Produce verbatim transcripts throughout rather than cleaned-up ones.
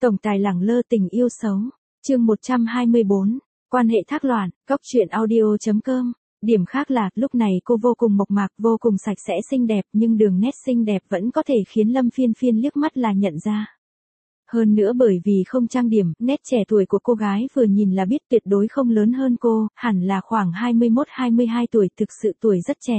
Tổng tài lẳng lơ tình yêu xấu. Chương một trăm hai mươi bốn. Quan hệ thác loạn. Góc truyện audio chấm com. Điểm khác là, lúc này cô vô cùng mộc mạc, vô cùng sạch sẽ xinh đẹp, nhưng đường nét xinh đẹp vẫn có thể khiến Lâm Phiên Phiên liếc mắt là nhận ra. Hơn nữa bởi vì không trang điểm, nét trẻ tuổi của cô gái vừa nhìn là biết tuyệt đối không lớn hơn cô, hẳn là khoảng hai mươi mốt hai mươi hai tuổi, thực sự tuổi rất trẻ.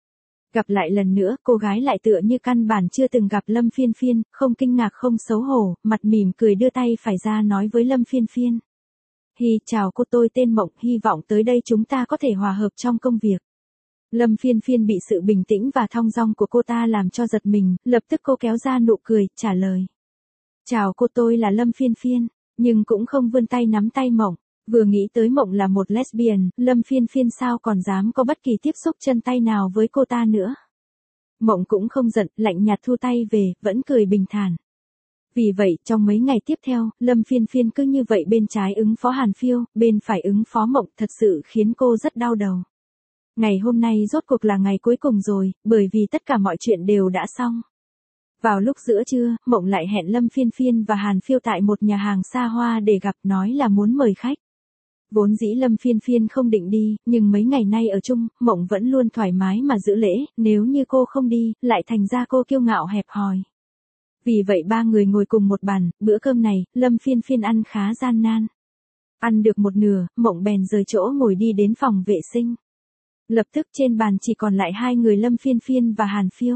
Gặp lại lần nữa, cô gái lại tựa như căn bản chưa từng gặp Lâm Phiên Phiên, không kinh ngạc không xấu hổ, mặt mỉm cười đưa tay phải ra nói với Lâm Phiên Phiên. Hi, chào cô, tôi tên Mộng, hy vọng tới đây chúng ta có thể hòa hợp trong công việc. Lâm Phiên Phiên bị sự bình tĩnh và thong dong của cô ta làm cho giật mình, lập tức cô kéo ra nụ cười, trả lời. Chào cô, tôi là Lâm Phiên Phiên, nhưng cũng không vươn tay nắm tay Mộng. Vừa nghĩ tới Mộng là một lesbian, Lâm Phiên Phiên sao còn dám có bất kỳ tiếp xúc chân tay nào với cô ta nữa. Mộng cũng không giận, lạnh nhạt thu tay về, vẫn cười bình thản. Vì vậy, trong mấy ngày tiếp theo, Lâm Phiên Phiên cứ như vậy bên trái ứng phó Hàn Phiêu, bên phải ứng phó Mộng, thật sự khiến cô rất đau đầu. Ngày hôm nay rốt cuộc là ngày cuối cùng rồi, bởi vì tất cả mọi chuyện đều đã xong. Vào lúc giữa trưa, Mộng lại hẹn Lâm Phiên Phiên và Hàn Phiêu tại một nhà hàng xa hoa để gặp, nói là muốn mời khách. Vốn dĩ Lâm Phiên Phiên không định đi, nhưng mấy ngày nay ở chung, Mộng vẫn luôn thoải mái mà giữ lễ, nếu như cô không đi, lại thành ra cô kiêu ngạo hẹp hòi. Vì vậy ba người ngồi cùng một bàn, bữa cơm này, Lâm Phiên Phiên ăn khá gian nan. Ăn được một nửa, Mộng bèn rời chỗ ngồi đi đến phòng vệ sinh. Lập tức trên bàn chỉ còn lại hai người Lâm Phiên Phiên và Hàn Phiêu.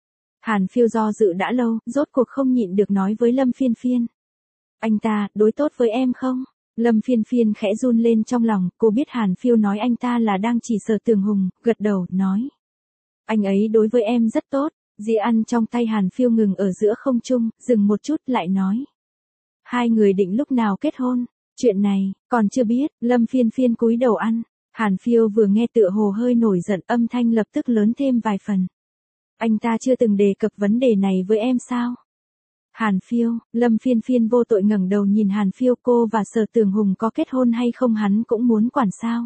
Hàn Phiêu do dự đã lâu, rốt cuộc không nhịn được nói với Lâm Phiên Phiên. Anh ta, đối tốt với em không? Lâm Phiên Phiên khẽ run lên trong lòng, cô biết Hàn Phiêu nói anh ta là đang chỉ Sở Tường Hùng, gật đầu, nói. Anh ấy đối với em rất tốt. Dĩa ăn trong tay Hàn Phiêu ngừng ở giữa không trung, dừng một chút lại nói. Hai người định lúc nào kết hôn? Chuyện này, còn chưa biết. Lâm Phiên Phiên cúi đầu ăn. Hàn Phiêu vừa nghe tựa hồ hơi nổi giận, âm thanh lập tức lớn thêm vài phần. Anh ta chưa từng đề cập vấn đề này với em sao? Hàn Phiêu, Lâm Phiên Phiên vô tội ngẩng đầu nhìn Hàn Phiêu, cô và Sở Tường Hùng có kết hôn hay không hắn cũng muốn quản sao?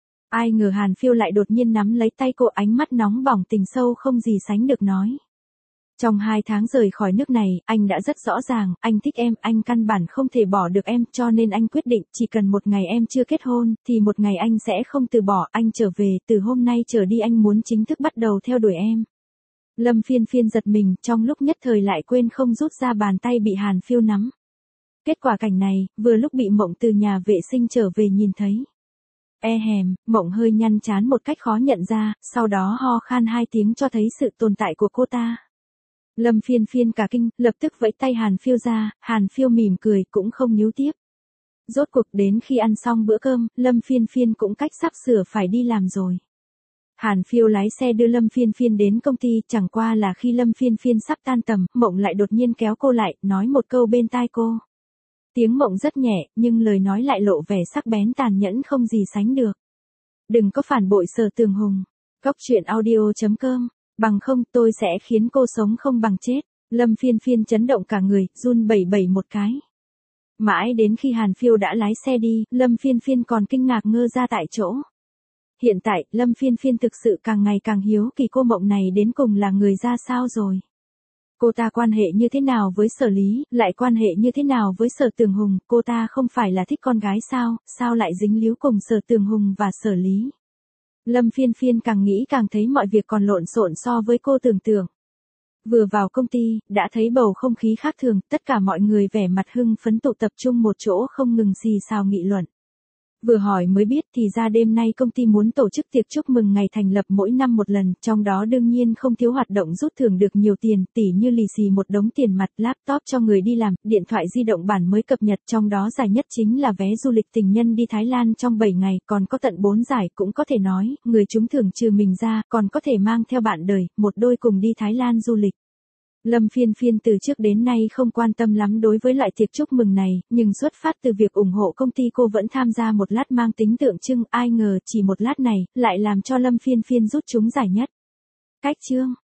Ai ngờ Hàn Phiêu lại đột nhiên nắm lấy tay cô, ánh mắt nóng bỏng tình sâu không gì sánh được nói. Trong hai tháng rời khỏi nước này, anh đã rất rõ ràng, anh thích em, anh căn bản không thể bỏ được em, cho nên anh quyết định, chỉ cần một ngày em chưa kết hôn, thì một ngày anh sẽ không từ bỏ, anh trở về, từ hôm nay trở đi anh muốn chính thức bắt đầu theo đuổi em. Lâm Phiên Phiên giật mình, trong lúc nhất thời lại quên không rút ra bàn tay bị Hàn Phiêu nắm. Kết quả cảnh này, vừa lúc bị Mộng từ nhà vệ sinh trở về nhìn thấy. E hèm, Mộng hơi nhăn trán một cách khó nhận ra, sau đó ho khan hai tiếng cho thấy sự tồn tại của cô ta. Lâm Phiên Phiên cả kinh, lập tức vẫy tay Hàn Phiêu ra, Hàn Phiêu mỉm cười cũng không níu tiếp. Rốt cuộc đến khi ăn xong bữa cơm, Lâm Phiên Phiên cũng cách sắp sửa phải đi làm rồi. Hàn Phiêu lái xe đưa Lâm Phiên Phiên đến công ty, chẳng qua là khi Lâm Phiên Phiên sắp tan tầm, Mộng lại đột nhiên kéo cô lại, nói một câu bên tai cô. Tiếng Mộng rất nhẹ, nhưng lời nói lại lộ vẻ sắc bén tàn nhẫn không gì sánh được. Đừng có phản bội Sở Tường Hùng. Góc truyện audio chấm com. Bằng không tôi sẽ khiến cô sống không bằng chết. Lâm Phiên Phiên chấn động cả người, run bẩy bẩy một cái. Mãi đến khi Hàn Phiêu đã lái xe đi, Lâm Phiên Phiên còn kinh ngạc ngơ ra tại chỗ. Hiện tại, Lâm Phiên Phiên thực sự càng ngày càng hiếu kỳ cô Mộng này đến cùng là người ra sao rồi. Cô ta quan hệ như thế nào với Sở Lý, lại quan hệ như thế nào với Sở Tường Hùng, cô ta không phải là thích con gái sao, sao lại dính líu cùng Sở Tường Hùng và Sở Lý. Lâm Phiên Phiên càng nghĩ càng thấy mọi việc còn lộn xộn so với cô tưởng tượng. Vừa vào công ty, đã thấy bầu không khí khác thường, tất cả mọi người vẻ mặt hưng phấn tụ tập trung một chỗ không ngừng xì xào nghị luận. Vừa hỏi mới biết thì ra đêm nay công ty muốn tổ chức tiệc chúc mừng ngày thành lập mỗi năm một lần, trong đó đương nhiên không thiếu hoạt động rút thưởng được nhiều tiền, tỉ như lì xì một đống tiền mặt, laptop cho người đi làm, điện thoại di động bản mới cập nhật, trong đó giải nhất chính là vé du lịch tình nhân đi Thái Lan trong bảy ngày, còn có tận bốn giải, cũng có thể nói, người trúng thưởng trừ mình ra, còn có thể mang theo bạn đời, một đôi cùng đi Thái Lan du lịch. Lâm Phiên Phiên từ trước đến nay không quan tâm lắm đối với loại tiệc chúc mừng này, nhưng xuất phát từ việc ủng hộ công ty cô vẫn tham gia một lát mang tính tượng trưng, ai ngờ chỉ một lát này, lại làm cho Lâm Phiên Phiên rút trúng giải nhất. Cách chương.